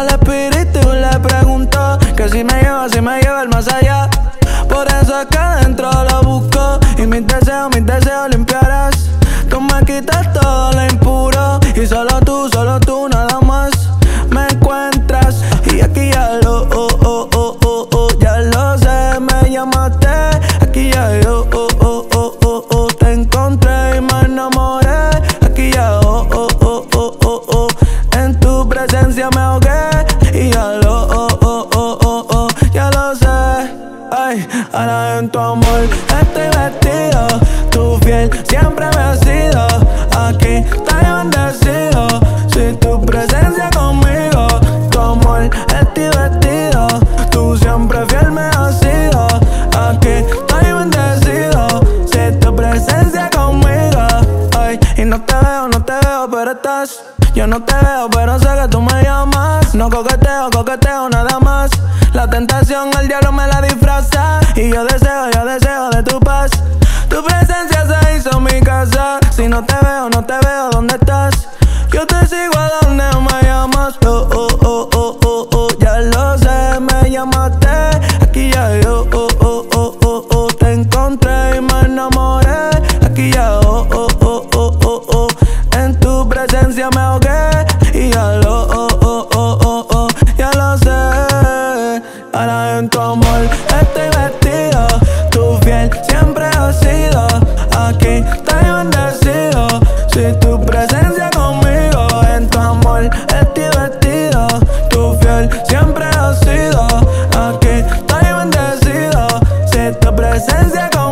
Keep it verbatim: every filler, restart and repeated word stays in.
Al espíritu le pregunto que si me lleva, si me lleva el más allá. Por eso es que adentro lo busco y mis deseos, mis deseos limpiarás. Tú me quitas todo lo impuro y solo tú, solo tú nada más me encuentras. Y aquí ya lo, oh, oh, oh, oh, oh, ya lo sé, me llamaste. Aquí ya yo, oh, oh, oh, oh, oh, te encontré y me enamoré. Aquí ya, oh, oh, oh, oh, oh, oh, en tu presencia me ahogué. Y ya lo, oh, oh, oh, oh, oh, ya lo sé. Ay, ahora en tu amor estoy vestido, tu fiel siempre me has sido. Aquí estoy bendecido, si tu presencia conmigo. Tu amor estoy vestido, tú siempre fiel me has sido. Aquí estoy bendecido, si tu presencia conmigo. Ay, y no te veo, no te veo, pero estás. Yo no te veo, pero sé que tú me llamas. No coqueteo, coqueteo, nada más. La tentación, el diablo me la disfraza. Y yo deseo, yo deseo de tu paz. Tu presencia se hizo mi casa. Si no te veo, no te veo, ¿dónde estás? Yo te sigo a donde me llamas. Oh, oh, oh, oh, oh, oh, ya lo sé, me llamaste. Aquí ya yo, oh, oh, oh, oh, oh, te encontré y me enamoré. Aquí ya, oh, oh, oh, oh, oh, oh, en tu presencia me ahogué. Y ya lo, oh, oh, oh, oh, oh, ya lo sé. Ahora en tu amor estoy vestido, tu fiel siempre has sido. Aquí estoy bendecido, si tu presencia conmigo. En tu amor estoy vestido, tu fiel siempre has sido. Aquí estoy bendecido, si tu presencia conmigo.